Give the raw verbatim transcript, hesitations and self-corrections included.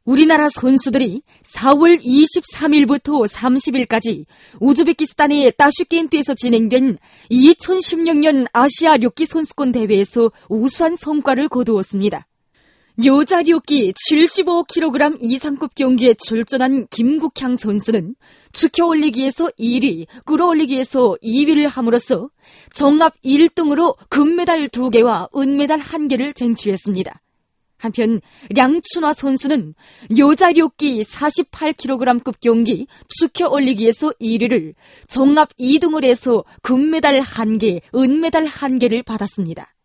우리나라 선수들이 사월 이십삼일부터 삼십일까지 우즈베키스탄의 따슈켄트에서 진행된 이천십육 년 아시아 료끼 선수권 대회에서 우수한 성과를 거두었습니다. 여자 료끼 칠십오 킬로그램 이상급 경기에 출전한 김국향 선수는 축혀올리기에서 일 위, 끌어올리기에서 이 위를 함으로써 정합 일 등으로 금메달 두 개와 은메달 한 개를 쟁취했습니다. 한편 량춘화 선수는 여자 료끼 사십팔 킬로그램급 경기 축혀 올리기에서 일 위를 정합 이 등을 해서 금메달 한 개, 은메달 한 개를 받았습니다.